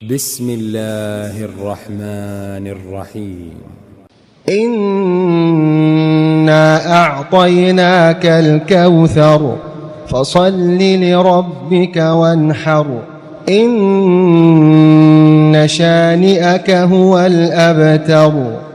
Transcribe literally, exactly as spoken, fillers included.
بسم الله الرحمن الرحيم. إنا أعطيناك الكوثر فصل لربك وانحر إن شانئك هو الأبتر.